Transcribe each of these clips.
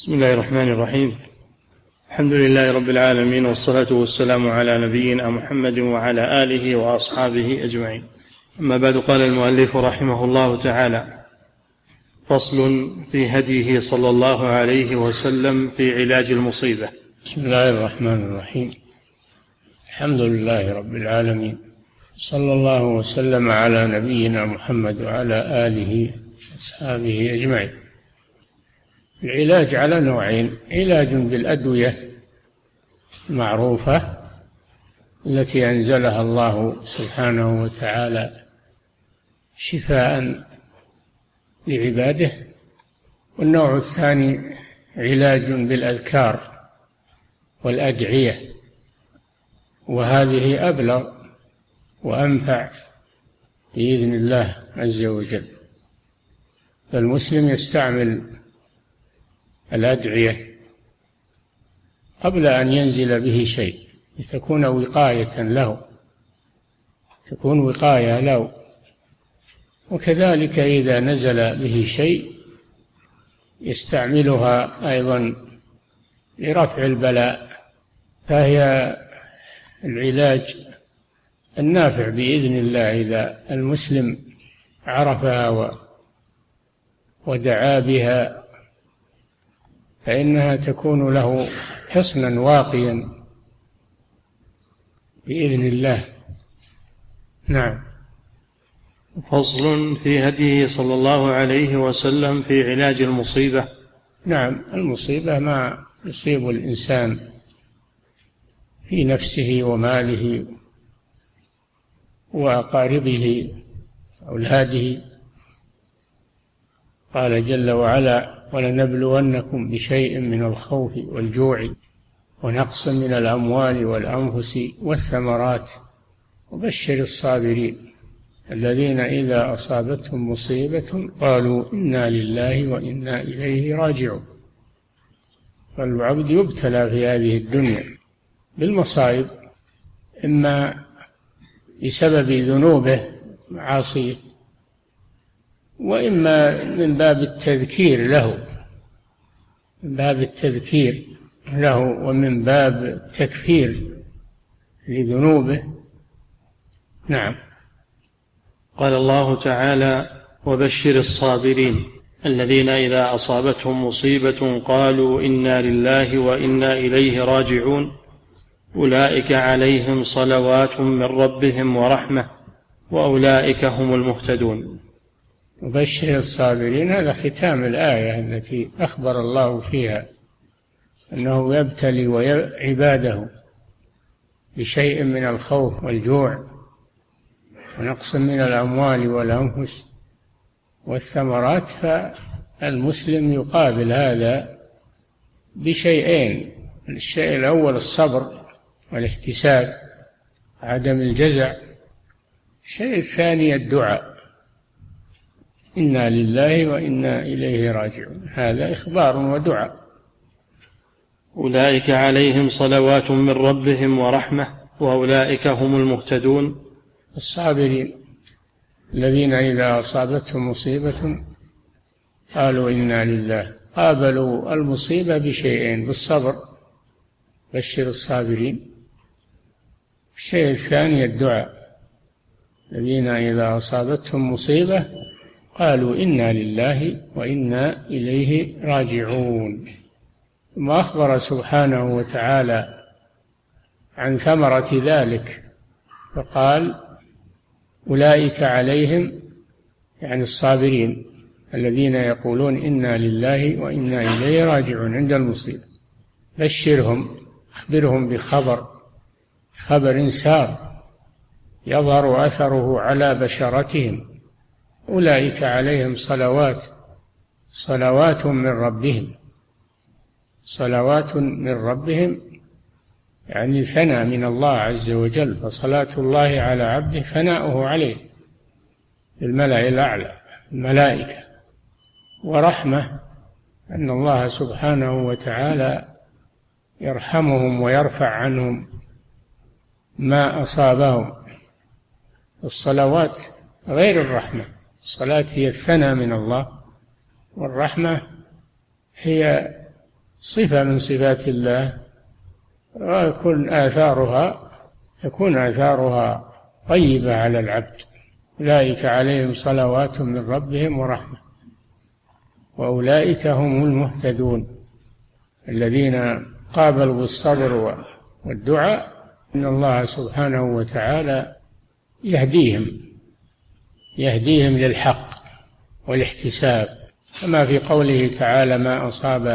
بسم الله الرحمن الرحيم. الحمد لله رب العالمين، والصلاة والسلام على نبينا محمد وعلى آله وأصحابه أجمعين. أما بعد، قال المؤلف رحمه الله تعالى: فصل في هديه صلى الله عليه وسلم في علاج المصيبة. بسم الله الرحمن الرحيم. الحمد لله رب العالمين، صلى الله وسلم على نبينا محمد وعلى آله وأصحابه أجمعين. العلاج على نوعين: علاج بالأدوية المعروفة التي أنزلها الله سبحانه وتعالى شفاء لعباده، والنوع الثاني علاج بالأذكار والأدعية، وهذه أبلغ وأنفع بإذن الله عز وجل. فالمسلم يستعمل الأدعية قبل أن ينزل به شيء لتكون وقاية له، تكون وقاية له. وكذلك إذا نزل به شيء يستعملها أيضا لرفع البلاء، فهي العلاج النافع بإذن الله. إذا المسلم عرفها ودعا بها فإنها تكون له حصنا واقيا بإذن الله. نعم. فصل في هديه صلى الله عليه وسلم في علاج المصيبة. نعم، المصيبة ما يصيب الإنسان في نفسه وماله وأقاربه أولاده. قال جل وعلا: ولنبلونكم بشيء من الخوف والجوع ونقص من الأموال والأنفس والثمرات وبشر الصابرين الذين إذا أصابتهم مصيبة قالوا إنا لله وإنا إليه راجعون. فالعبد يبتلى في هذه الدنيا بالمصائب، إما بسبب ذنوبه معاصيه، وإما من باب التذكير له، من باب التذكير له ومن باب التكفير لذنوبه. نعم. قال الله تعالى: وبشر الصابرين الذين إذا أصابتهم مصيبة قالوا إنا لله وإنا إليه راجعون أولئك عليهم صلوات من ربهم ورحمة وأولئك هم المهتدون. وبشر الصابرين، هذا ختام الآية التي أخبر الله فيها أنه يبتلي عباده بشيء من الخوف والجوع ونقص من الأموال والأنفس والثمرات. فالمسلم يقابل هذا بشيئين: الشيء الأول الصبر والاحتساب، عدم الجزع. الشيء الثاني الدعاء: إنا لله وإنا إليه راجعون. هذا إخبار ودعاء. أولئك عليهم صلوات من ربهم ورحمة وأولئك هم المهتدون. الصابرين الذين إذا أصابتهم مصيبة قالوا إنا لله، قابلوا المصيبة بشيئين: بالصبر، بشر الصابرين. الشيء الثاني الدعاء: الذين إذا أصابتهم مصيبة قالوا إنا لله وإنا إليه راجعون. ثم أخبر سبحانه وتعالى عن ثمرة ذلك فقال: أولئك عليهم، يعني الصابرين الذين يقولون إنا لله وإنا إليه راجعون عند المصيبة، بشرهم، أخبرهم بخبر سار يظهر أثره على بشرتهم. أولئك عليهم صلوات من ربهم. صلوات من ربهم يعني ثناء من الله عز وجل، فصلاة الله على عبده ثناؤه عليه الملأ الأعلى، الملائكة. ورحمة، أن الله سبحانه وتعالى يرحمهم ويرفع عنهم ما أصابهم. الصلوات غير الرحمة. الصلاة هي الثناء من الله، والرحمة هي صفة من صفات الله، يكون آثارها طيبة على العبد. أولئك عليهم صلوات من ربهم ورحمة وأولئك هم المهتدون، الذين قابلوا بالصبر والدعاء إن الله سبحانه وتعالى يهديهم للحق والاحتساب، كما في قوله تعالى: ما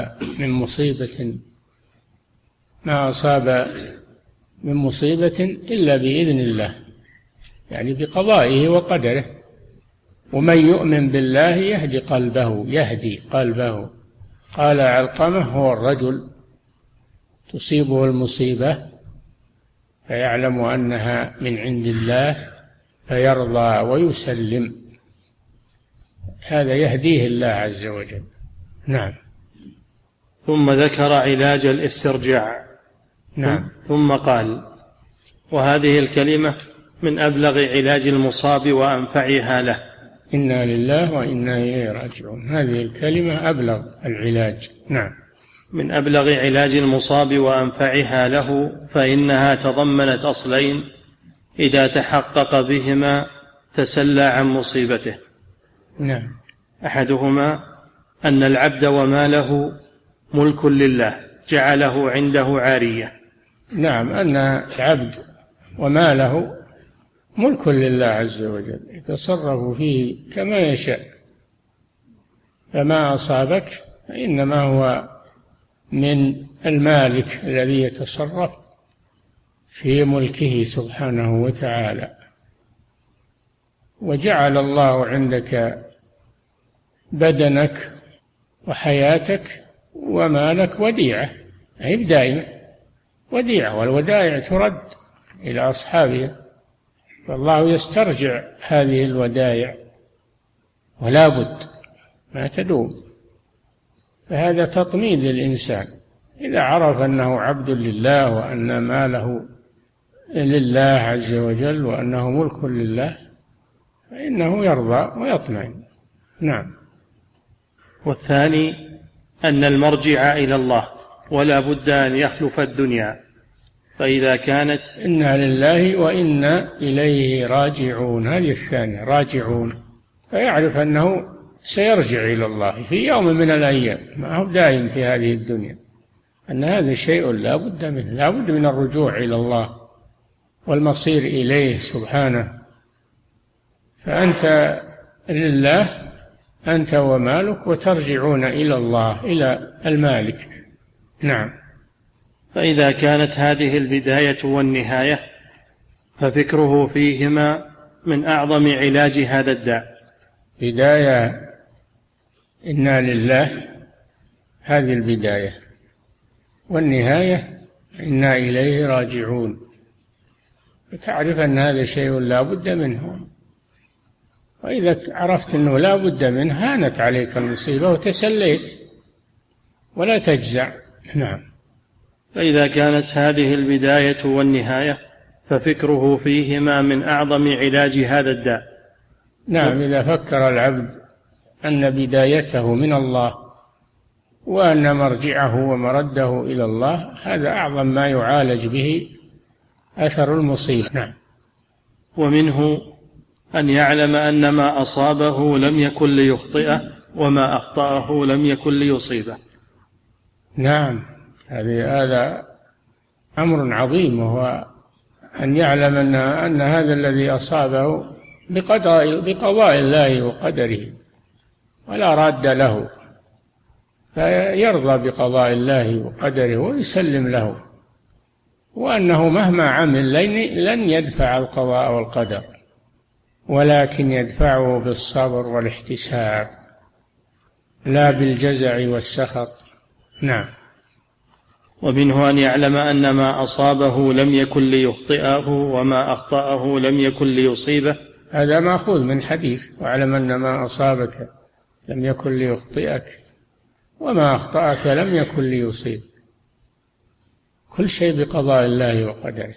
أصاب من مصيبة إلا بإذن الله، يعني بقضائه وقدره. ومن يؤمن بالله يهدي قلبه. قال علقمة: هو الرجل تصيبه المصيبة فيعلم أنها من عند الله فيرضى ويسلم، هذا يهديه الله عز وجل. نعم. ثم ذكر علاج الاسترجاع. نعم. ثم قال: وهذه الكلمة من أبلغ علاج المصاب وأنفعها له. إنا لله وإنا إليه راجعون، هذه الكلمة أبلغ العلاج. نعم. من أبلغ علاج المصاب وأنفعها له، فإنها تضمنت أصلين إذا تحقق بهما تسلى عن مصيبته. نعم. أحدهما أن العبد وماله ملك لله جعله عنده عارية. نعم، أن العبد وماله ملك لله عز وجل، يتصرف فيه كما يشاء، فما أصابك فإنما هو من المالك الذي يتصرف في ملكه سبحانه وتعالى. وجعل الله عندك بدنك وحياتك ومالك وديعة، أي دائمة وديعة، والودائع ترد إلى أصحابها، فالله يسترجع هذه الودائع ولا بد ما تدوم. فهذا تطمين للإنسان إذا عرف أنه عبد لله وأن ماله لله عز وجل وأنه ملك لله، فإنه يرضى ويطمئن. نعم. والثاني أن المرجع إلى الله ولا بد أن يخلف الدنيا، فإذا كانت إنا لله وإنا إليه راجعون، هذه الثانية راجعون، فيعرف أنه سيرجع إلى الله في يوم من الأيام، ما هو دائم في هذه الدنيا، أن هذا شيء لا بد منه، لا بد من الرجوع إلى الله والمصير إليه سبحانه. فأنت لله أنت ومالك، وترجعون إلى الله إلى المالك. نعم. فإذا كانت هذه البداية والنهاية ففكره فيهما من أعظم علاج هذا الداء. بداية إنا لله، هذه البداية، والنهاية إنا إليه راجعون، فتعرف أن هذا شيء لا بد منه، وإذا عرفت أنه لا بد منه هانت عليك المصيبة وتسليت ولا تجزع. نعم. فإذا كانت هذه البداية والنهاية ففكره فيهما من أعظم علاج هذا الداء. نعم. إذا فكر العبد أن بدايته من الله وأن مرجعه ومرده إلى الله، هذا أعظم ما يعالج به أثر المصيبة. نعم. ومنه أن يعلم أن ما أصابه لم يكن ليخطئه وما أخطأه لم يكن ليصيبه. نعم، هذا أمر عظيم، وهو أن يعلم أن هذا الذي أصابه بقضاء الله وقدره ولا راد له، فيرضى بقضاء الله وقدره ويسلم له، وأنه مهما عمل لن يدفع القضاء والقدر، ولكن يدفعه بالصبر والاحتساب لا بالجزع والسخط. نعم. ومنه أن يعلم أن ما أصابه لم يكن ليخطئه وما أخطأه لم يكن ليصيبه. هذا مأخوذ من حديث: واعلم أن ما أصابك لم يكن ليخطئك وما أخطأك لم يكن ليصيب، كل شيء بقضاء الله وقدره،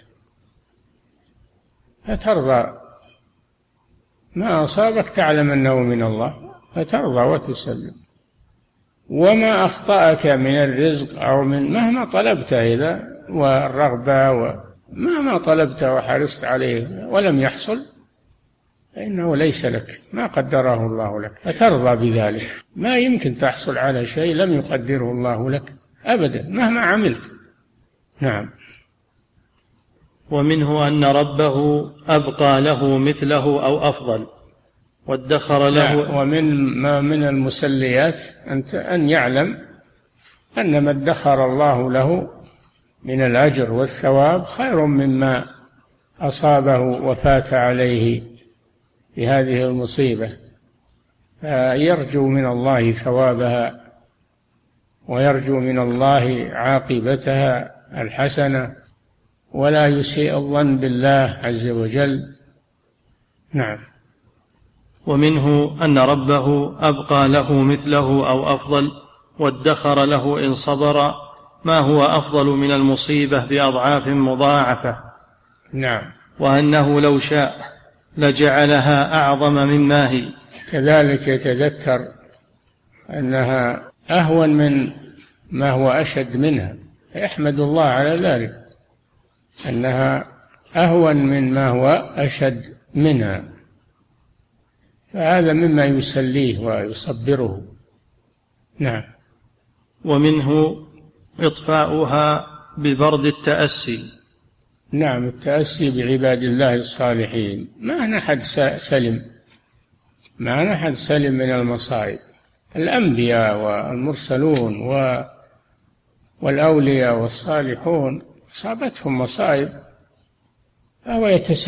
فترضى ما أصابك تعلم أنه من الله فترضى وتسلم. وما أخطأك من الرزق أو من مهما طلبته إذا والرغبة ومهما طلبته وحرصت عليه ولم يحصل فإنه ليس لك، ما قدره الله لك، فترضى بذلك. ما يمكن تحصل على شيء لم يقدره الله لك أبدا مهما عملت. نعم. ومنه أن ربه أبقى له مثله أو أفضل وادخر له. ومن المسليات أن يعلم أن ما ادخر الله له من الأجر والثواب خير مما أصابه وفات عليه بهذه المصيبة، فيرجو من الله ثوابها ويرجو من الله عاقبتها الحسنة ولا يسيء الظن بالله عز وجل. نعم. ومنه أن ربه أبقى له مثله أو أفضل وادخر له إن صبر ما هو أفضل من المصيبة بأضعاف مضاعفة. نعم. وأنه لو شاء لجعلها أعظم مما هي. كذلك يتذكر أنها أهون من ما هو أشد منها، يحمد الله على ذلك أنها أهون من ما هو أشد منها، فهذا مما يسليه ويصبره. نعم. ومنه إطفاؤها ببرد التأسي. نعم، التأسي بعباد الله الصالحين. ما نحد سلم من المصائب. الأنبياء والمرسلون والأولياء والصالحون أصابتهم مصائب فهو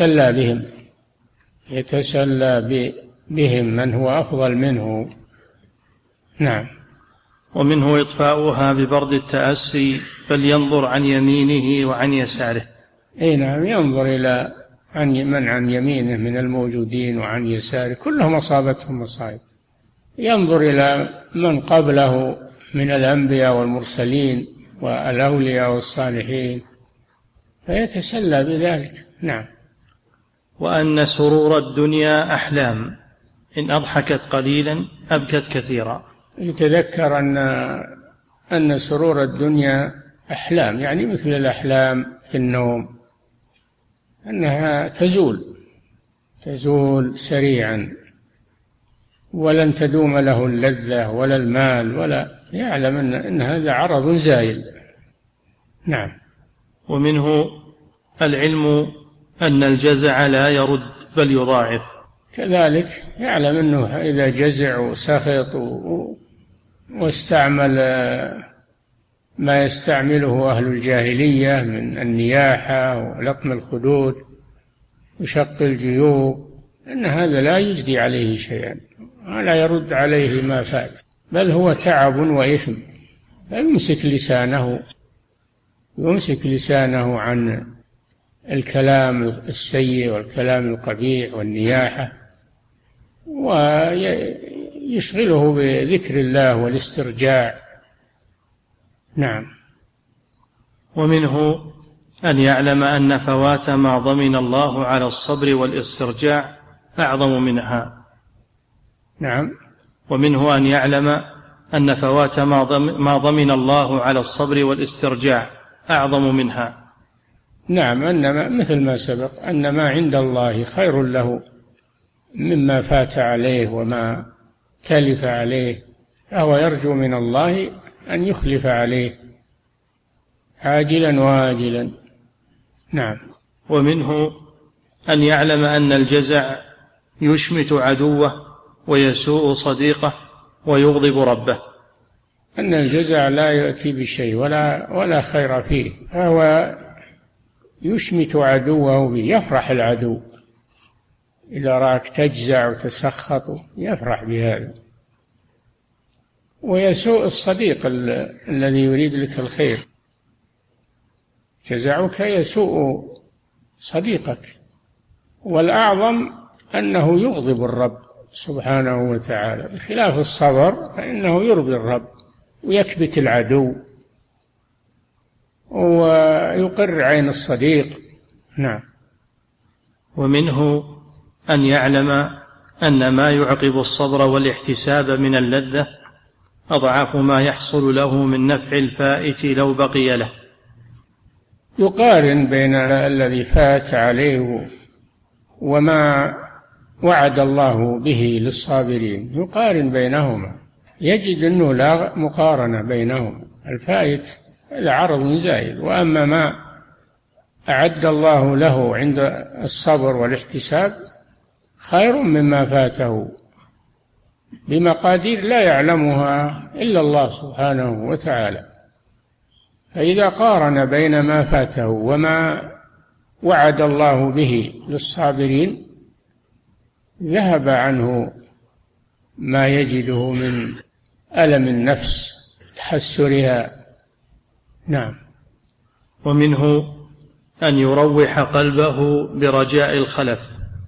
يتسلى بهم من هو أفضل منه. نعم. ومنه إطفاؤها ببرد التأسي فلينظر عن يمينه وعن يساره. أي نعم، ينظر إلى من عن يمينه من الموجودين وعن يساره كلهم أصابتهم مصائب، ينظر إلى من قبله من الأنبياء والمرسلين والأولياء والصالحين فيتسلى بذلك. نعم. وأن سرور الدنيا أحلام إن أضحكت قليلا أبكت كثيرا. يتذكر أن سرور الدنيا أحلام، يعني مثل الأحلام في النوم، أنها تزول سريعا ولن تدوم له اللذة ولا المال، ولا يعلم أن هذا عرض زائل. نعم. ومنه العلم أن الجزع لا يرد بل يضاعف. كذلك يعلم أنه إذا جزع وسخط واستعمل ما يستعمله أهل الجاهلية من النياحة ولطم الخدود وشق الجيوب، أن هذا لا يجدي عليه شيئا ولا يرد عليه ما فات، بل هو تعب وإثم. فيمسك لسانه عن الكلام السيء والكلام القبيح والنياحة، ويشغله بذكر الله والاسترجاع. نعم. ومنه أن يعلم أن فوات ما ضمن الله على الصبر والاسترجاع أعظم منها. نعم. ومنه أن يعلم أن فوات ما ضمن الله على الصبر والاسترجاع أعظم منها. نعم، أن مثل ما سبق أن ما عند الله خير له مما فات عليه وما تلف عليه، فهو يرجو من الله أن يخلف عليه عاجلا واجلا. نعم. ومنه أن يعلم أن الجزع يشمت عدوه ويسوء صديقه ويغضب ربه. أن الجزع لا يأتي بشيء ولا خير فيه، فهو يشمت عدوه به، يفرح العدو إذا رأك تجزع وتسخط يفرح بهذا، ويسوء الصديق الذي يريد لك الخير. جزعك يسوء صديقك. والأعظم أنه يغضب الرب سبحانه وتعالى، بخلاف الصبر فإنه يرضي الرب ويكبت العدو ويقر عين الصديق. نعم. ومنه أن يعلم أن ما يعقب الصبر والاحتساب من اللذة أضعاف ما يحصل له من نفع الفائت لو بقي له. يقارن بين الذي فات عليه وما وعد الله به للصابرين، يقارن بينهما، يجد أنه لا مقارنة بينهما. الفائت هذا عرض زائل، وأما ما أعد الله له عند الصبر والاحتساب خير مما فاته بمقادير لا يعلمها إلا الله سبحانه وتعالى. فإذا قارن بين ما فاته وما وعد الله به للصابرين ذهب عنه ما يجده من ألم النفس تحسرها. نعم. ومنه أن يروح قلبه برجاء الخلف،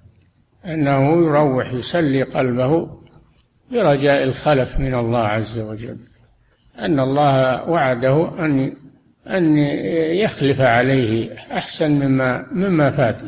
أنه يروح يسلي قلبه برجاء الخلف من الله عز وجل، أن الله وعده أن يخلف عليه أحسن مما فات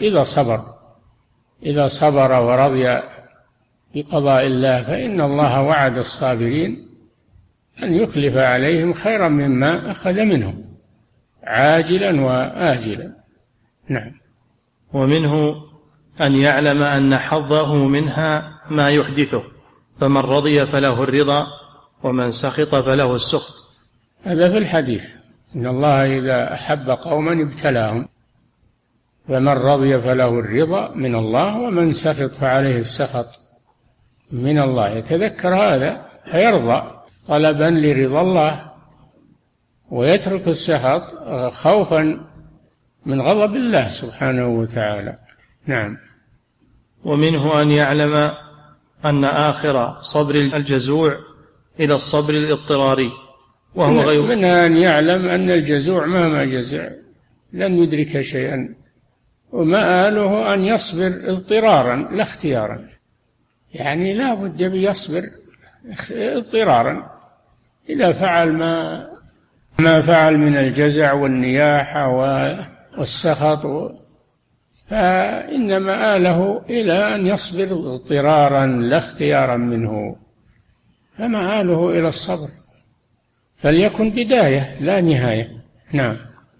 إذا صبر ورضي بقضاء الله، فإن الله وعد الصابرين أن يخلف عليهم خيرا مما أخذ منهم عاجلا وآجلا. نعم. ومنه أن يعلم أن حظه منها ما يحدثه، فمن رضي فله الرضا ومن سخط فله السخط. هذا في الحديث، إن الله إذا أحب قوما ابتلاهم، فمن رضي فله الرضا من الله ومن سخط فعليه السخط من الله. يتذكر هذا فيرضى طلبا لرضا الله، ويترك السخط خوفا من غضب الله سبحانه وتعالى. نعم. ومنه أن يعلم أن آخر صبر الجزوع إلى الصبر الاضطراري، وهو غير من أن يعلم أن الجزوع مهما جزع لن يدرك شيئا، ومآله أن يصبر اضطرارا لا اختيارا، يعني لا بد يصبر اضطرارا. إذا فعل ما فعل من الجزع والنياحة والسخط فإن مآله إلى أن يصبر اضطرارا لا اختيارا منه، فمآله إلى الصبر، فليكن بداية لا نهاية. نعم.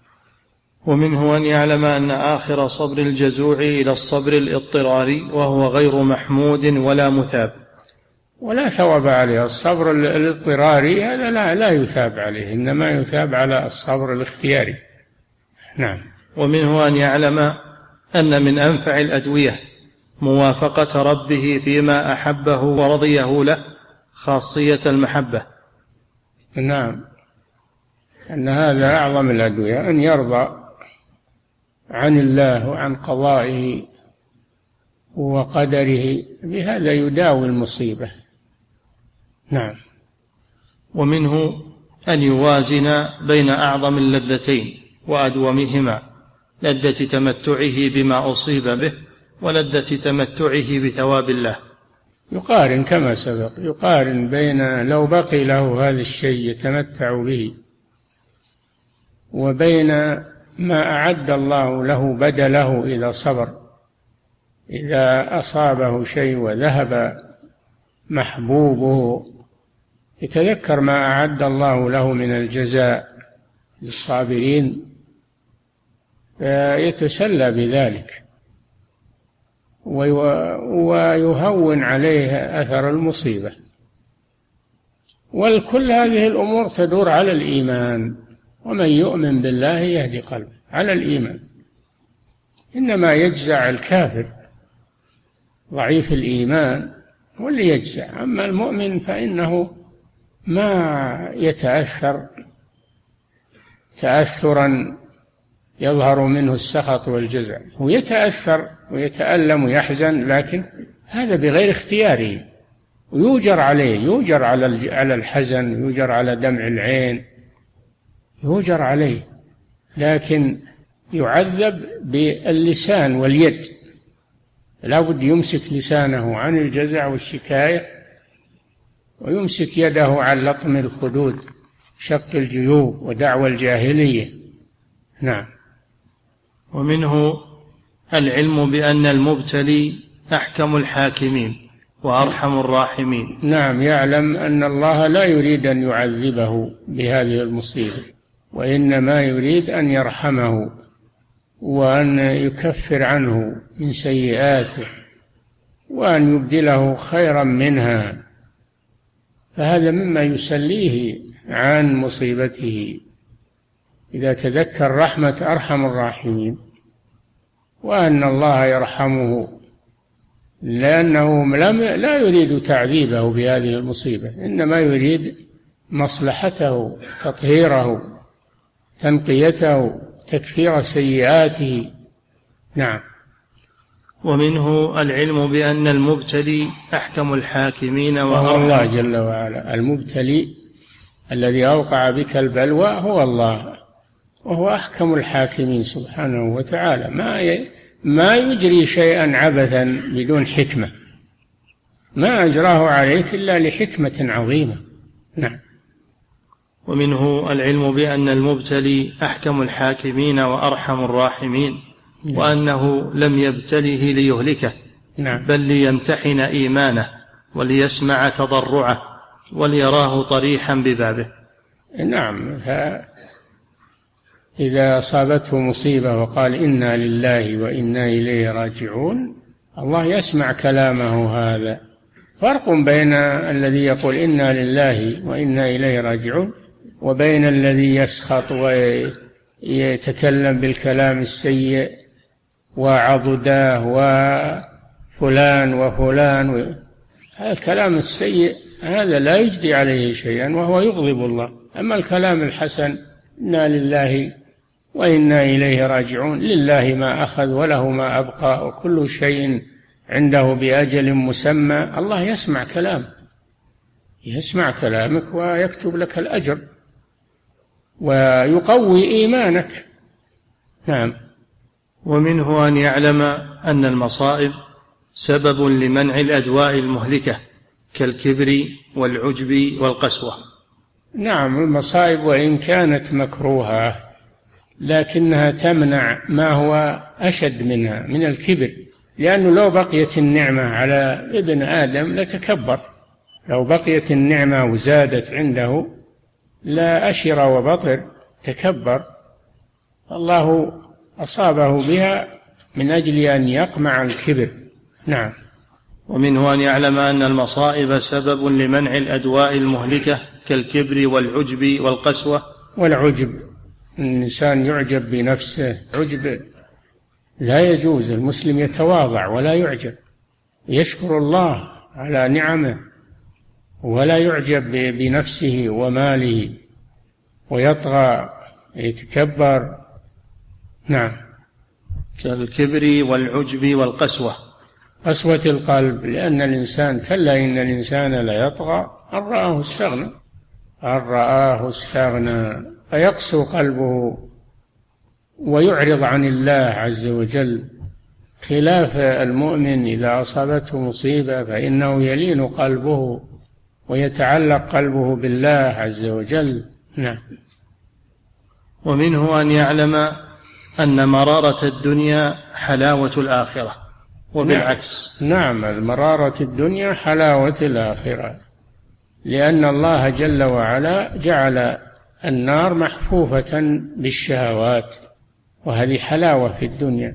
ومنه أن يعلم أن آخر صبر الجزوع إلى الصبر الاضطراري، وهو غير محمود ولا مثاب، ولا ثواب عليه. الصبر الاضطراري هذا لا يثاب عليه، إنما يثاب على الصبر الاختياري. نعم. ومنه أن يعلم أن من أنفع الأدوية موافقة ربه فيما أحبه ورضيه له، خاصية المحبة. نعم، أن هذا أعظم الأدوية، أن يرضى عن الله وعن قضائه وقدره، بهذا يداوي المصيبة. نعم. ومنه أن يوازن بين أعظم اللذتين وأدومهما، لذة تمتعه بما أصيب به ولذة تمتعه بثواب الله. يقارن كما سبق، يقارن بين لو بقي له هذا الشيء يتمتع به وبين ما أعد الله له بدله إذا صبر. إذا أصابه شيء وذهب محبوبه يتذكر ما أعد الله له من الجزاء للصابرين فيتسلى بذلك ويهون عليه أثر المصيبة. والكل هذه الأمور تدور على الإيمان، ومن يؤمن بالله يهدي قلبه على الإيمان. إنما يجزع الكافر ضعيف الإيمان واللي يجزع، أما المؤمن فإنه ما يتأثر تأثرا يظهر منه السخط والجزع، هو يتأثر ويتألم ويحزن، لكن هذا بغير اختياره، ويوجر عليه، يوجر على الحزن، يوجر على دمع العين، يوجر عليه، لكن يعذب باللسان واليد. لا بد يمسك لسانه عن الجزع والشكاية، ويمسك يده عن لطم الخدود، شق الجيوب ودعوى الجاهلية. نعم. ومنه العلم بأن المبتلي أحكم الحاكمين، وأرحم الراحمين. نعم، يعلم أن الله لا يريد أن يعذبه بهذه المصيبة، وإنما يريد أن يرحمه وأن يكفر عنه من سيئاته وأن يبدله خيرا منها، فهذا مما يسليه عن مصيبته إذا تذكر رحمة أرحم الراحمين وأن الله يرحمه، لأنه لا يريد تعذيبه بهذه المصيبة، إنما يريد مصلحته، تطهيره، تنقيته، تكفير سيئاته. نعم. ومنه العلم بأن المبتلي أحكم الحاكمين وهو الله جل وعلا. المبتلي الذي أوقع بك البلوى هو الله، وهو أحكم الحاكمين سبحانه وتعالى، ما يجري شيئا عبثا بدون حكمة، ما أجراه عليك إلا لحكمة عظيمة. نعم. ومنه العلم بأن المبتلي أحكم الحاكمين وأرحم الراحمين، وأنه لم يبتله ليهلكه، بل ليمتحن إيمانه وليسمع تضرعه وليراه طريحا ببابه. نعم، إذا أصابته مصيبة وقال إنا لله وإنا إليه راجعون، الله يسمع كلامه. هذا فرق بين الذي يقول إنا لله وإنا إليه راجعون وبين الذي يسخط ويتكلم بالكلام السيء وعضداه وفلان وفلان. هذا الكلام السيء هذا لا يجدي عليه شيئا وهو يغضب الله. أما الكلام الحسن إنا لله وإنا إليه راجعون، لله ما أخذ وله ما أبقى وكل شيء عنده بأجل مسمى، الله يسمع كلامك، يسمع كلامك ويكتب لك الأجر ويقوي إيمانك. نعم. ومنه أن يعلم أن المصائب سبب لمنع الأدواء المهلكة كالكبر والعجب والقسوة. نعم، المصائب وإن كانت مكروهة لكنها تمنع ما هو أشد منها من الكبر، لأنه لو بقيت النعمة على ابن آدم لتكبر، لو بقيت النعمة وزادت عنده لا أشر وبطر تكبر، الله أصابه بها من أجل أن يقمع الكبر. نعم. ومنه أن يعلم أن المصائب سبب لمنع الأدواء المهلكة كالكبر والعجب والقسوة. والعجب، الإنسان يعجب بنفسه، عجب لا يجوز، المسلم يتواضع ولا يعجب، يشكر الله على نعمه ولا يعجب بنفسه وماله ويطغى يتكبر. نعم. كالكبر والعجب والقسوة، قسوة القلب، لأن الإنسان كلا إن الإنسان ليطغى أن رآه استغنى، أن رآه استغنى، فيقسو قلبه ويعرض عن الله عز وجل، خلاف المؤمن إذا أصابته مصيبة فإنه يلين قلبه ويتعلق قلبه بالله عز وجل. نعم. ومنه أن يعلم أن مرارة الدنيا حلاوة الآخرة وبالعكس. نعم، المرارة الدنيا حلاوة الآخرة، لأن الله جل وعلا جعل النار محفوفة بالشهوات وهذه حلاوة في الدنيا،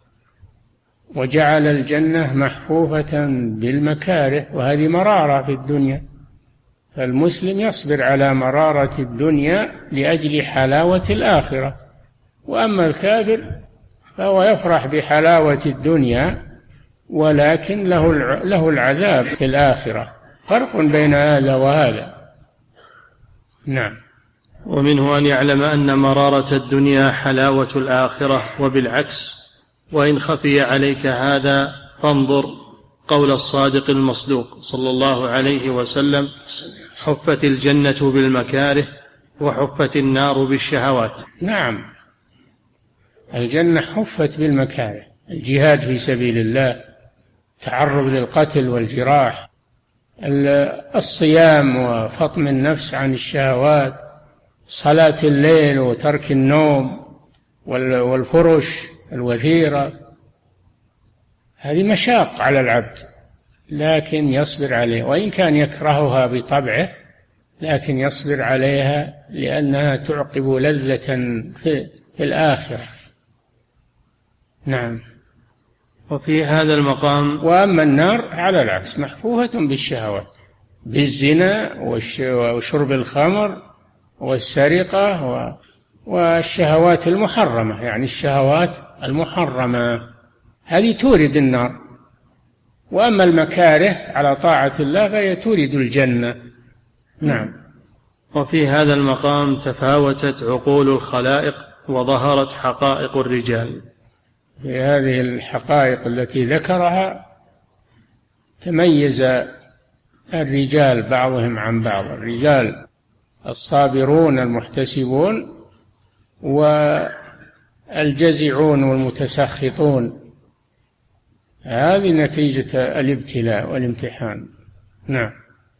وجعل الجنة محفوفة بالمكاره وهذه مرارة في الدنيا، فالمسلم يصبر على مرارة الدنيا لأجل حلاوة الآخرة، وأما الكافر فهو يفرح بحلاوة الدنيا ولكن له العذاب في الآخرة، فرق بين هذا وهذا. نعم. ومنه أن يعلم أن مرارة الدنيا حلاوة الآخرة وبالعكس، وإن خفي عليك هذا فانظر قول الصادق المصدوق صلى الله عليه وسلم: حفت الجنة بالمكاره وحفت النار بالشهوات. نعم، الجنة حفت بالمكاره، الجهاد في سبيل الله، تعرض للقتل والجراح، الصيام وفطم النفس عن الشهوات، صلاة الليل وترك النوم والفرش الوثيرة، هذه مشاق على العبد لكن يصبر عليه، وإن كان يكرهها بطبعه لكن يصبر عليها لأنها تعقب لذة في الآخرة. نعم. وفي هذا المقام وأما النار على العكس محفوفة بالشهوات، بالزنا وشرب الخمر والسرقة والشهوات المحرمة، يعني الشهوات المحرمة هذه تورد النار. وأما المكاره على طاعة الله فهي تورد الجنة. نعم. وفي هذا المقام تفاوتت عقول الخلائق وظهرت حقائق الرجال. في هذه الحقائق التي ذكرها تميز الرجال بعضهم عن بعض، الرجال الصابرون المحتسبون والجزعون والمتسخطون، هذه نتيجة الابتلاء والامتحان. نعم.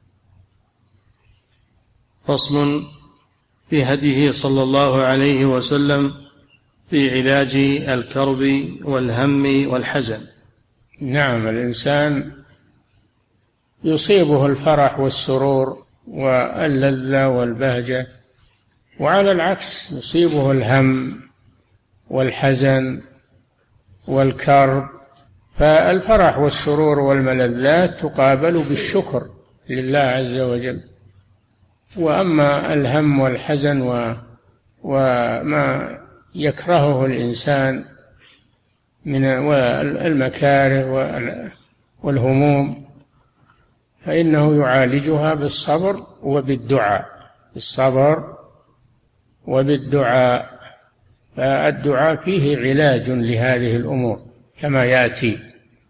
فصل في هديه صلى الله عليه وسلم في علاج الكرب والهم والحزن. نعم، الإنسان يصيبه الفرح والسرور واللذة والبهجة، وعلى العكس يصيبه الهم والحزن والكرب، فالفرح والسرور والملذات تقابل بالشكر لله عز وجل. وأما الهم والحزن وما يكرهه الإنسان من المكاره والهموم فإنه يعالجها بالصبر وبالدعاء، بالصبر وبالدعاء. فالدعاء فيه علاج لهذه الأمور كما يأتي.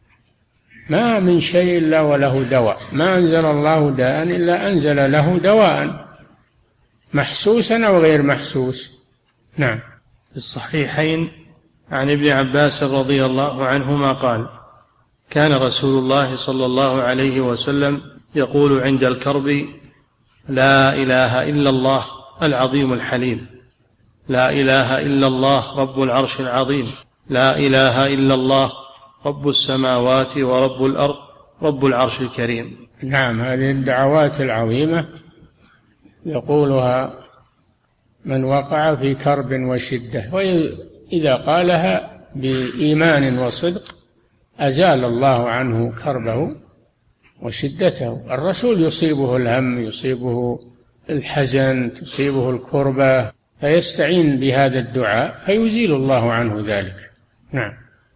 ما من شيء إلا وله دواء، ما أنزل الله داء إلا أنزل له دواء محسوسا أو غير محسوس. نعم. في الصحيحين عن ابن عباس رضي الله عنهما قال: كان رسول الله صلى الله عليه وسلم يقول عند الكرب: لا إله إلا الله العظيم الحليم، لا إله إلا الله رب العرش العظيم، لا إله إلا الله رب السماوات ورب الأرض رب العرش الكريم. نعم، هذه الدعوات العظيمة يقولها من وقع في كرب وشدة، وإذا قالها بإيمان وصدق أزال الله عنه كربه وشدته. الرسول يصيبه الهم، يصيبه الحزن، تصيبه الكربة، فيستعين بهذا الدعاء فيزيل الله عنه ذلك. نعم.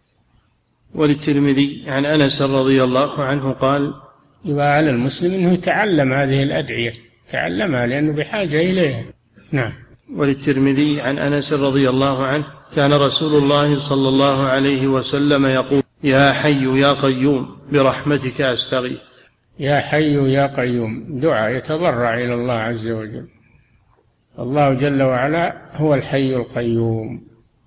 وللترمذي عن أنس رضي الله عنه قال: يبقى على المسلم أنه يتعلم هذه الأدعية، تعلمها لأنه بحاجة إليها. نعم. وللترمذي عن أنس رضي الله عنه: كان رسول الله صلى الله عليه وسلم يقول: يا حي يا قيوم برحمتك أستغيث. يا حي يا قيوم دعاء يتضرع إلى الله عز وجل. الله جل وعلا هو الحي القيوم،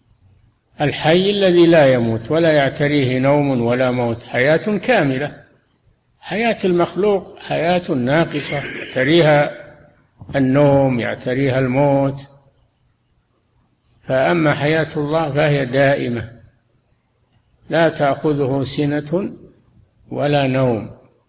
الحي الذي لا يموت ولا يعتريه نوم ولا موت، حياة كاملة. حياة المخلوق حياة ناقصة، يعتريها النوم، يعتريها الموت. فأما حياة الله فهي دائمة لا تأخذه سنة ولا نوم،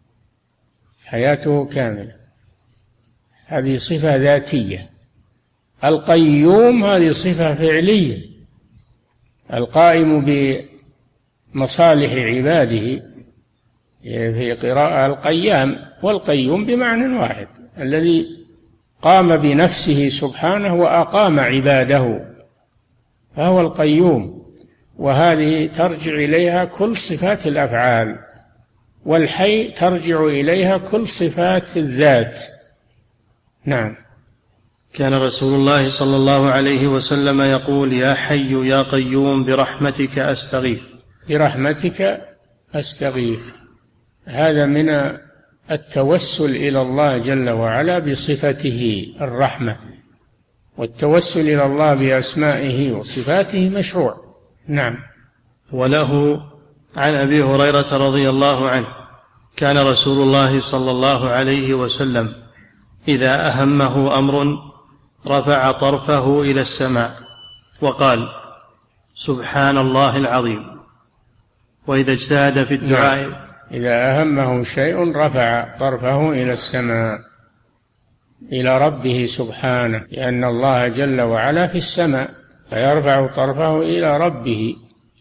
حياته كاملة. هذه صفة ذاتية. القيوم هذه صفة فعلية، القائم بمصالح عباده. في قراءة القيام، والقيوم بمعنى واحد، الذي قام بنفسه سبحانه وأقام عباده، فهو القيوم. وهذه ترجع إليها كل صفات الأفعال، والحي ترجع إليها كل صفات الذات. نعم. كان رسول الله صلى الله عليه وسلم يقول: يا حي يا قيوم برحمتك أستغيث. برحمتك أستغيث، هذا من التوسل إلى الله جل وعلا بصفته الرحمة، والتوسل إلى الله بأسمائه وصفاته مشروع. نعم. وله عن أبي هريرة رضي الله عنه: كان رسول الله صلى الله عليه وسلم إذا أهمه أمر رفع طرفه إلى السماء وقال: سبحان الله العظيم. وإذا اجتهد في الدعاء إذا أهمه شيء رفع طرفه إلى السماء، إلى ربه سبحانه، لأن الله جل وعلا في السماء، فيرفع طرفه إلى ربه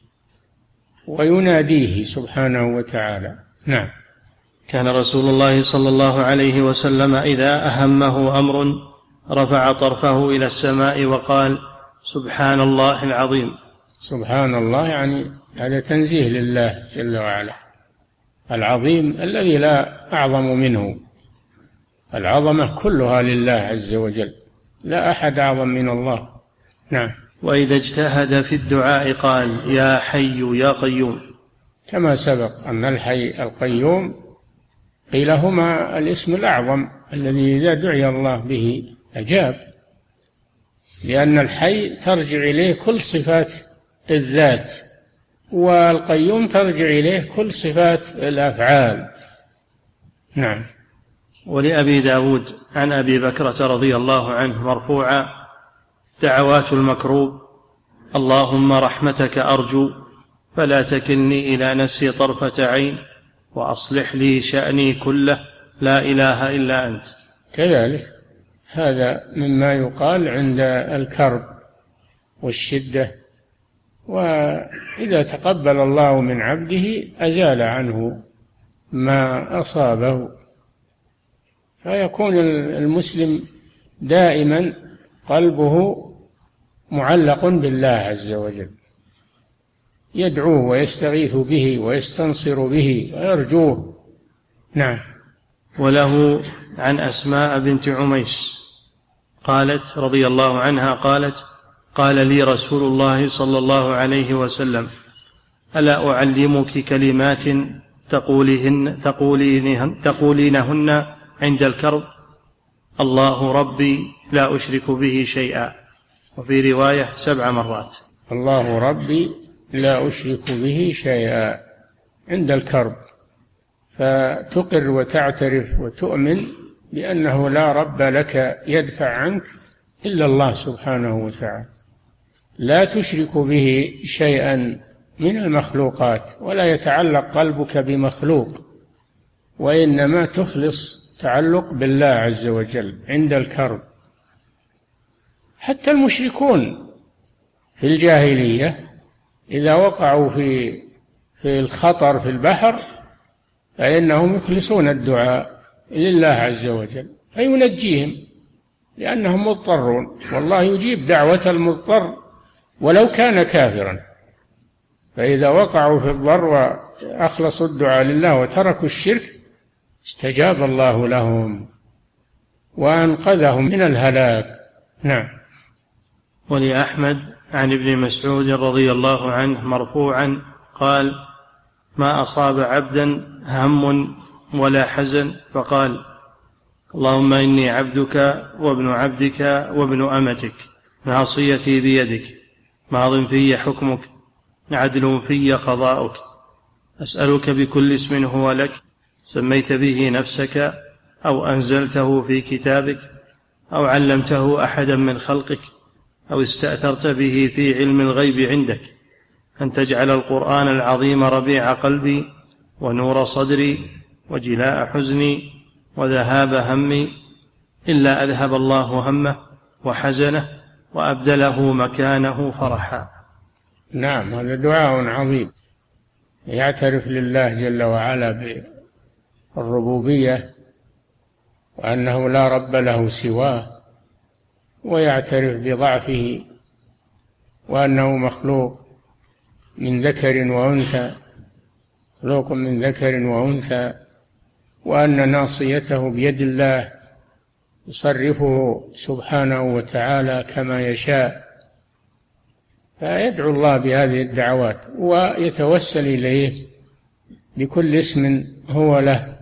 ويناديه سبحانه وتعالى. نعم. كان رسول الله صلى الله عليه وسلم إذا أهمه أمر رفع طرفه إلى السماء وقال: سبحان الله العظيم. سبحان الله يعني هذا تنزيه لله جل وعلا، العظيم الذي لا أعظم منه، العظمة كلها لله عز وجل، لا أحد أعظم من الله. نعم. وإذا اجتهد في الدعاء قال: يا حي يا قيوم. كما سبق أن الحي القيوم قيل هما الاسم الأعظم الذي إذا دعي الله به أجاب، لأن الحي ترجع إليه كل صفات الذات، والقيوم ترجع إليه كل صفات الأفعال. نعم. ولأبي داود عن أبي بكرة رضي الله عنه مرفوعا: دعوات المكروب: اللهم رحمتك أرجو فلا تكلني إلى نفسي طرفة عين وأصلح لي شأني كله لا إله إلا أنت. كذلك هذا مما يقال عند الكرب والشدة، وإذا تقبل الله من عبده أزال عنه ما أصابه، فيكون المسلم دائما قلبه معلق بالله عز وجل، يدعوه ويستغيث به ويستنصر به ويرجوه. نعم. وله عن أسماء بنت عميس قالت رضي الله عنها قالت: قال لي رسول الله صلى الله عليه وسلم: ألا أعلمك كلمات تقولينهن عند الكرب؟ الله ربي لا أشرك به شيئا. وفي رواية 7 مرات. الله ربي لا أشرك به شيئا عند الكرب، فتقر وتعترف وتؤمن بأنه لا رب لك يدفع عنك إلا الله سبحانه وتعالى، لا تشرك به شيئا من المخلوقات، ولا يتعلق قلبك بمخلوق، وإنما تخلص تعلق بالله عز وجل عند الكرب. حتى المشركون في الجاهلية إذا وقعوا في الخطر في البحر فإنهم يخلصون الدعاء لله عز وجل فينجيهم، لأنهم مضطرون، والله يجيب دعوة المضطر ولو كان كافرا. فإذا وقعوا في الضر وأخلصوا الدعاء لله وتركوا الشرك استجاب الله لهم وأنقذهم من الهلاك. نعم. ولأحمد عن ابن مسعود رضي الله عنه مرفوعا قال: ما أصاب عبدا هم ولا حزن فقال: اللهم إني عبدك وابن عبدك وابن أمتك، ناصيتي بيدك، ماض في حكمك، عدل في قضاؤك، أسألك بكل اسم هو لك سميت به نفسك أو أنزلته في كتابك أو علمته أحدا من خلقك أو استأثرت به في علم الغيب عندك أن تجعل القرآن العظيم ربيع قلبي ونور صدري وجلاء حزني وذهاب همي، إلا أذهب الله همه وحزنه وأبدله مكانه فرحا. نعم، هذا دعاء عظيم، يعترف لله جل وعلا بالربوبية وأنه لا رب له سواه، ويعترف بضعفه وأنه مخلوق من ذكر وأنثى، مخلوق من ذكر وأنثى، وأن ناصيته بيد الله يصرفه سبحانه وتعالى كما يشاء. فيدعو الله بهذه الدعوات ويتوسل إليه بكل اسم هو له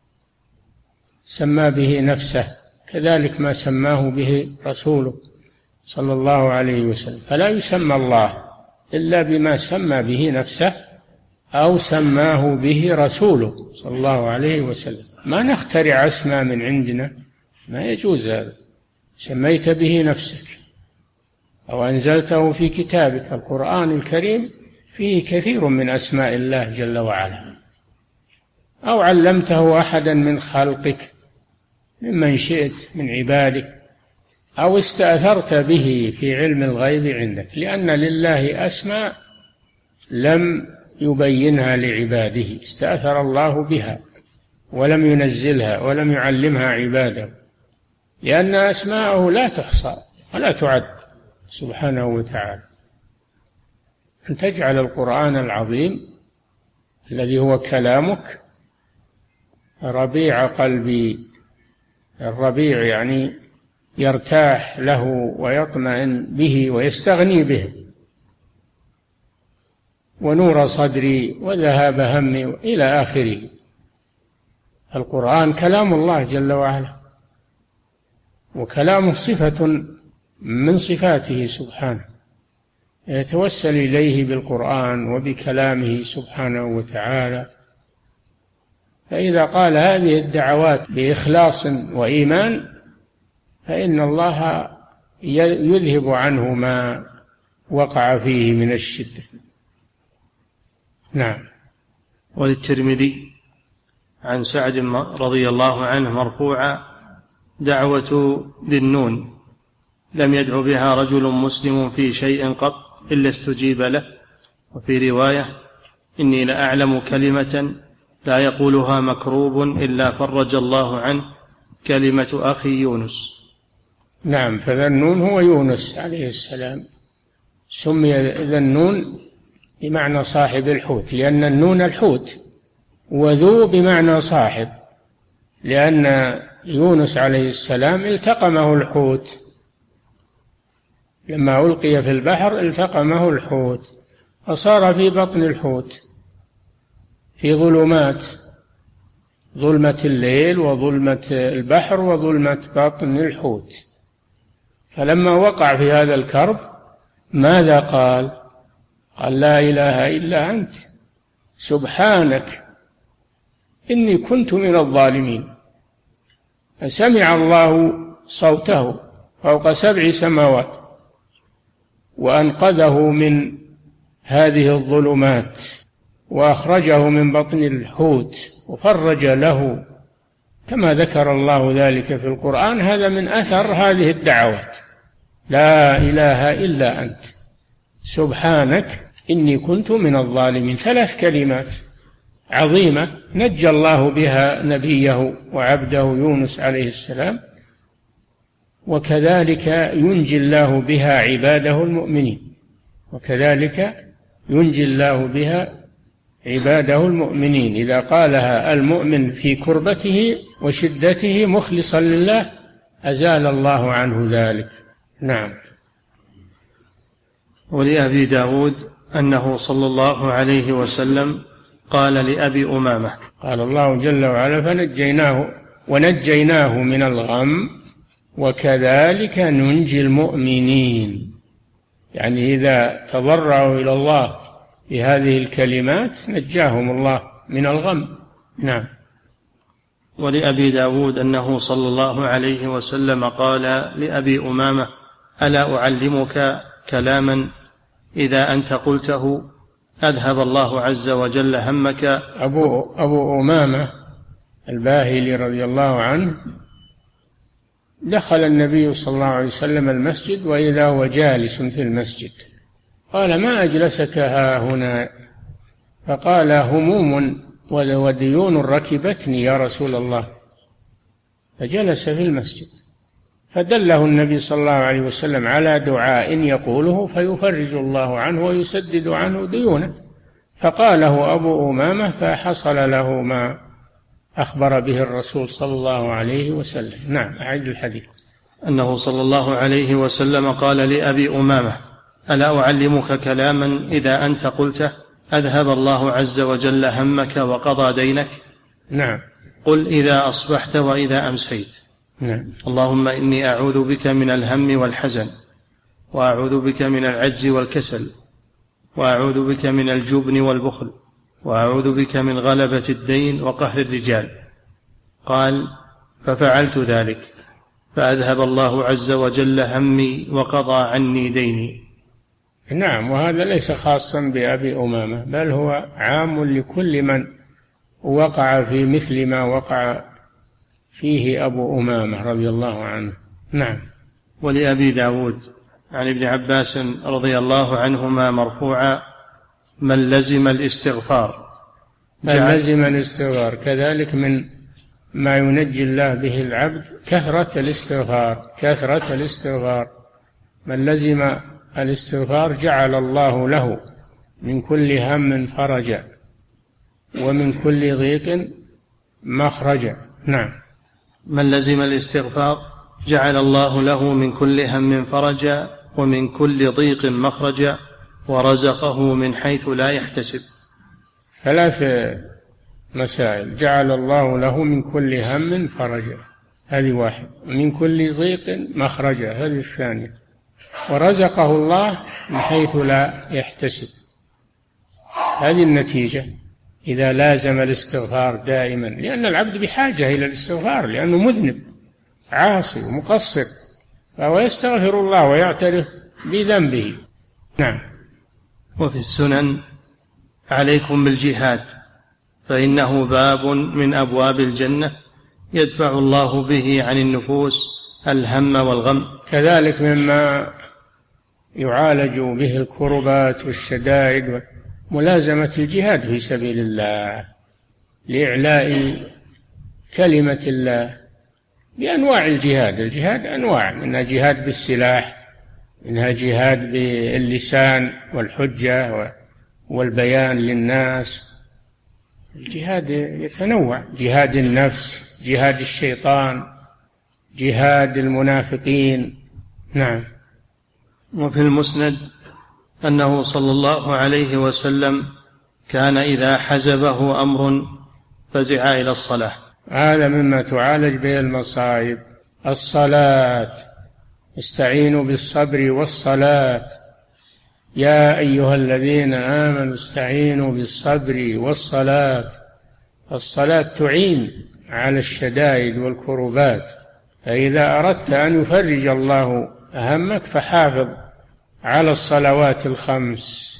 سمى به نفسه، كذلك ما سماه به رسوله صلى الله عليه وسلم. فلا يسمى الله إلا بما سمى به نفسه أو سماه به رسوله صلى الله عليه وسلم. ما نخترع أسماء من عندنا، ما يجوز هذا. سميت به نفسك أو أنزلته في كتابك. القرآن الكريم فيه كثير من أسماء الله جل وعلا، أو علمته أحدا من خلقك ممن شئت من عبادك، أو استأثرت به في علم الغيب عندك، لأن لله أسماء لم يبينها لعباده، استأثر الله بها ولم ينزلها ولم يعلمها عباده، لأن أسماءه لا تحصى ولا تعد سبحانه وتعالى. أن تجعل القرآن العظيم الذي هو كلامك ربيع قلبي، الربيع يعني يرتاح له ويطمئن به ويستغني به، ونور صدري وذهاب همي إلى آخره. القرآن كلام الله جل وعلا، وكلامه صفة من صفاته سبحانه، يتوسل إليه بالقرآن وبكلامه سبحانه وتعالى. فإذا قال هذه الدعوات بإخلاص وإيمان فإن الله يذهب عنه ما وقع فيه من الشدة. نعم. وللترمذي عن سعد رضي الله عنه مرفوعا: دعوة ذي النون لم يدع بها رجل مسلم في شيء قط إلا استجيب له. وفي رواية: إني لأعلم كلمة لا يقولها مكروب إلا فرج الله عنه، كلمة أخي يونس. نعم. فذا النون هو يونس عليه السلام، سمي ذا النون بمعنى صاحب الحوت، لأن النون الحوت، وذو بمعنى صاحب، لأن يونس عليه السلام التقمه الحوت لما ألقي في البحر، التقمه الحوت فصار في بطن الحوت في ظلمات، ظلمة الليل وظلمة البحر وظلمة بطن الحوت. فلما وقع في هذا الكرب ماذا قال؟ قال: لا إله إلا أنت سبحانك إني كنت من الظالمين. فسمع الله صوته فوق 7 سماوات وأنقذه من هذه الظلمات وأخرجه من بطن الحوت وفرج له، كما ذكر الله ذلك في القرآن. هذا من أثر هذه الدعوات: لا إله إلا أنت سبحانك إني كنت من الظالمين. 3 كلمات عظيمة نجى الله بها نبيه وعبده يونس عليه السلام، وكذلك ينجي الله بها عباده المؤمنين، وكذلك ينجي الله بها عباده المؤمنين. إذا قالها المؤمن في كربته وشدته مخلصا لله أزال الله عنه ذلك. نعم. ولأبي داود أنه صلى الله عليه وسلم قال لأبي أمامة: قال الله جل وعلا: فنجيناه ونجيناه من الغم وكذلك ننجي المؤمنين. يعني إذا تضرعوا إلى الله بهذه الكلمات نجاهم الله من الغم. نعم. ولأبي داود أنه صلى الله عليه وسلم قال لأبي أمامة: ألا أعلمك كلاما إذا أنت قلته أذهب الله عز وجل همك؟ أبو أمامة الباهلي رضي الله عنه دخل النبي صلى الله عليه وسلم المسجد وإذا هو جالس في المسجد، قال: ما أجلسك ها هنا؟ فقال: هموم وديون ركبتني يا رسول الله. فجلس في المسجد، فدله النبي صلى الله عليه وسلم على دعاء يقوله فيفرج الله عنه ويسدد عنه ديونه، فقاله أبو أمامة فحصل له ما أخبر به الرسول صلى الله عليه وسلم. نعم. أعد الحديث. أنه صلى الله عليه وسلم قال لأبي أمامة: ألا أعلمك كلاما إذا أنت قلته أذهب الله عز وجل همك وقضى دينك؟ نعم. قل إذا أصبحت وإذا أمسيت: نعم. اللهم إني أعوذ بك من الهم والحزن، وأعوذ بك من العجز والكسل، وأعوذ بك من الجبن والبخل، وأعوذ بك من غلبة الدين وقهر الرجال. قال: ففعلت ذلك فأذهب الله عز وجل همي وقضى عني ديني. نعم. وهذا ليس خاصا بأبي أمامة، بل هو عام لكل من ووقع في مثل ما وقع فيه أبو أمامة رضي الله عنه. نعم. ولأبي داود عن ابن عباس رضي الله عنهما مرفوعا: من لزم الاستغفار. من لزم الاستغفار، كذلك من ما ينجي الله به العبد كثرة الاستغفار. كثرة الاستغفار، من لزم الاستغفار جعل الله له من كل هم فرجا ومن كل ضيق مخرجا. نعم. من لزم الاستغفار جعل الله له من كل هم فرجا ومن كل ضيق مخرجا ورزقه من حيث لا يحتسب. 3 مسائل: جعل الله له من كل هم فرجا، هذه واحد، من كل ضيق مخرجا، هذه الثانية، ورزقه الله من حيث لا يحتسب. هذه النتيجة إذا لازم الاستغفار دائما، لأن العبد بحاجة إلى الاستغفار، لأنه مذنب عاصي ومقصر، فهو يستغفر الله ويعترف بذنبه. نعم. وفي السنن: عليكم بالجهاد فإنه باب من أبواب الجنة يدفع الله به عن النفوس الهم والغم. كذلك مما يعالج به الكربات والشدائد ملازمة الجهاد في سبيل الله لإعلاء كلمة الله بأنواع الجهاد. الجهاد أنواع، منها جهاد بالسلاح، منها جهاد باللسان والحجة والبيان للناس. الجهاد يتنوع: جهاد النفس، جهاد الشيطان، جهاد المنافقين. نعم. وفي المسند أنه صلى الله عليه وسلم كان إذا حزبه أمر فزع إلى الصلاة. هذا مما تعالج به المصائب، الصلاة. استعينوا بالصبر والصلاة، يا أيها الذين آمنوا استعينوا بالصبر والصلاة. الصلاة تعين على الشدائد والكربات، فإذا أردت أن يفرج الله همك فحافظ على الصلوات الخمس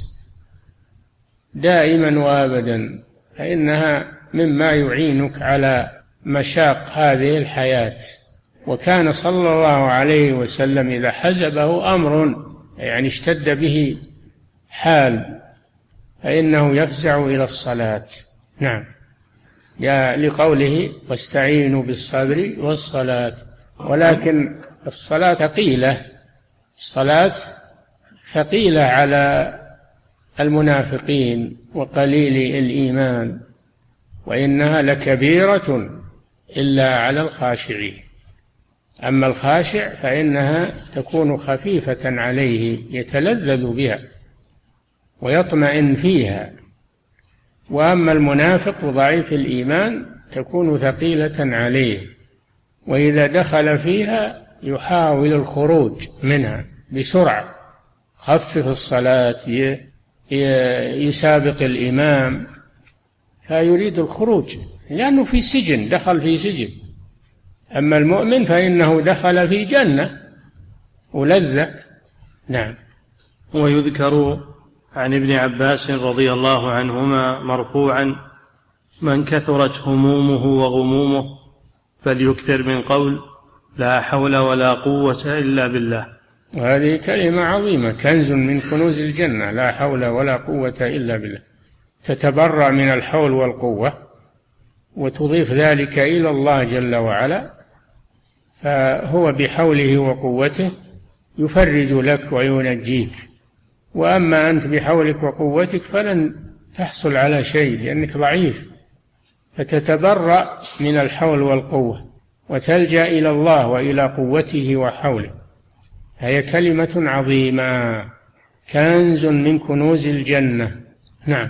دائما وابدا، فإنها مما يعينك على مشاق هذه الحياة. وكان صلى الله عليه وسلم إذا حزبه أمر، يعني اشتد به حال، فإنه يفزع إلى الصلاة. نعم. لقوله: واستعينوا بالصبر والصلاة. ولكن الصلاة ثقيلة، الصلاة ثقيلة على المنافقين وقليل الإيمان، وإنها لكبيرة إلا على الخاشعين. أما الخاشع فإنها تكون خفيفة عليه، يتلذذ بها ويطمئن فيها. وأما المنافق ضعيف الإيمان تكون ثقيلة عليه، وإذا دخل فيها يحاول الخروج منها بسرعة، خفف الصلاة، يسابق الإمام، فيريد الخروج لأنه في سجن، دخل في سجن. أما المؤمن فإنه دخل في جنة ولذة. نعم. ويذكر عن ابن عباس رضي الله عنهما مرفوعا: من كثرت همومه وغمومه فليكثر من قول لا حول ولا قوة إلا بالله. وهذه كلمة عظيمة، كنز من كنوز الجنة، لا حول ولا قوة إلا بالله. تتبرأ من الحول والقوة وتضيف ذلك إلى الله جل وعلا، فهو بحوله وقوته يفرج لك وينجيك. وأما أنت بحولك وقوتك فلن تحصل على شيء لأنك ضعيف، فتتبرأ من الحول والقوة وتلجأ إلى الله وإلى قوته وحوله. هي كلمة عظيمة، كنز من كنوز الجنة. نعم.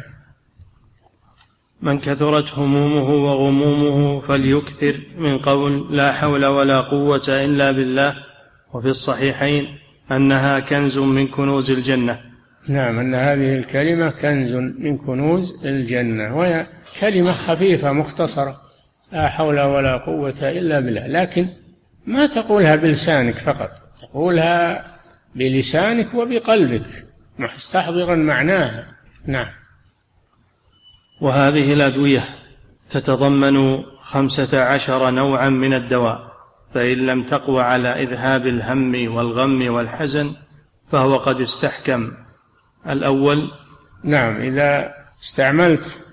من كثرت همومه وغمومه فليكثر من قول لا حول ولا قوة إلا بالله. وفي الصحيحين أنها كنز من كنوز الجنة. نعم، أن هذه الكلمة كنز من كنوز الجنة، وهي كلمة خفيفة مختصرة، لا حول ولا قوة إلا بالله، لكن ما تقولها بلسانك فقط، تقولها بلسانك وبقلبك مستحضرا معناها. نعم. وهذه الأدوية تتضمن 15 نوعا من الدواء، فإن لم تقوى على إذهاب الهم والغم والحزن فهو قد استحكم. الأول: نعم، إذا استعملت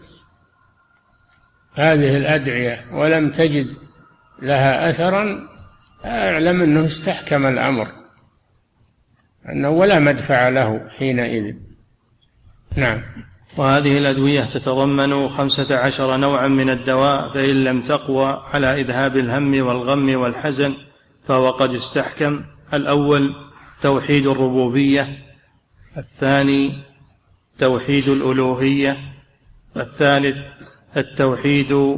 هذه الأدعية ولم تجد لها أثرا أعلم أنه استحكم الأمر، أنه ولا مدفع له حينئذ. نعم. وهذه الأدوية تتضمن 15 نوعا من الدواء، فإن لم تقوى على إذهاب الهم والغم والحزن فهو قد استحكم. الأول: توحيد الربوبية. الثاني: توحيد الألوهية. الثالث: التوحيد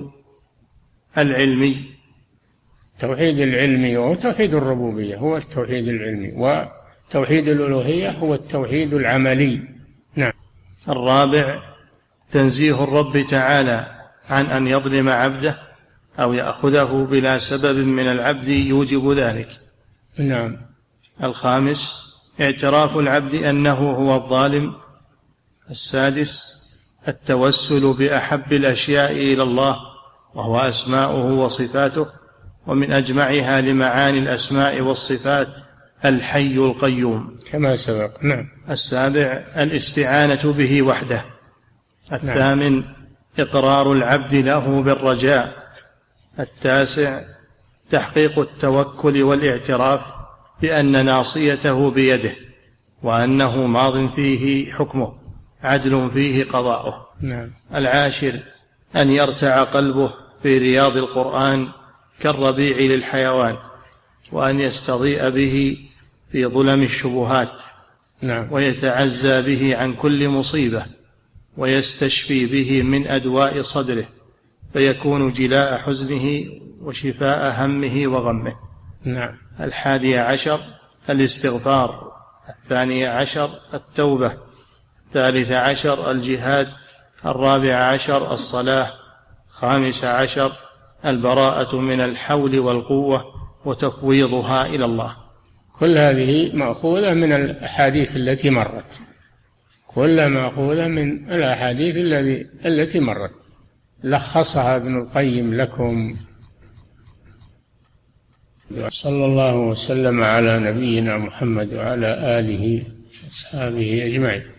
العلمي. توحيد العلمي وتوحيد الربوبية هو التوحيد العلمي، وتوحيد الألوهية هو التوحيد العملي. نعم. الرابع: تنزيه الرب تعالى عن أن يظلم عبده أو يأخذه بلا سبب من العبد يوجب ذلك. نعم. الخامس: اعتراف العبد أنه هو الظالم. السادس: التوسل بأحب الأشياء إلى الله وهو أسماؤه وصفاته، ومن أجمعها لمعاني الأسماء والصفات الحي القيوم كما سبق. نعم. السابع: الاستعانة به وحده. الثامن: إقرار العبد له بالرجاء. التاسع: تحقيق التوكل والاعتراف بأن ناصيته بيده، وأنه ماض فيه حكمه عدل فيه قضاؤه. نعم. العاشر: أن يرتع قلبه في رياض القرآن كالربيع للحيوان، وأن يستضيء به في ظلم الشبهات. نعم. ويتعزى به عن كل مصيبة، ويستشفي به من أدواء صدره، فيكون جلاء حزنه وشفاء همه وغمه. نعم. 11: الاستغفار. 12: التوبة. 13: الجهاد. 14: الصلاة. 15: البراءة من الحول والقوة وتفويضها إلى الله. كل هذه مأخوذة من الأحاديث التي مرت، كل مأخوذة من الأحاديث التي مرت، لخصها ابن القيم لكم. صلى الله وسلم على نبينا محمد وعلى آله وأصحابه أجمعين.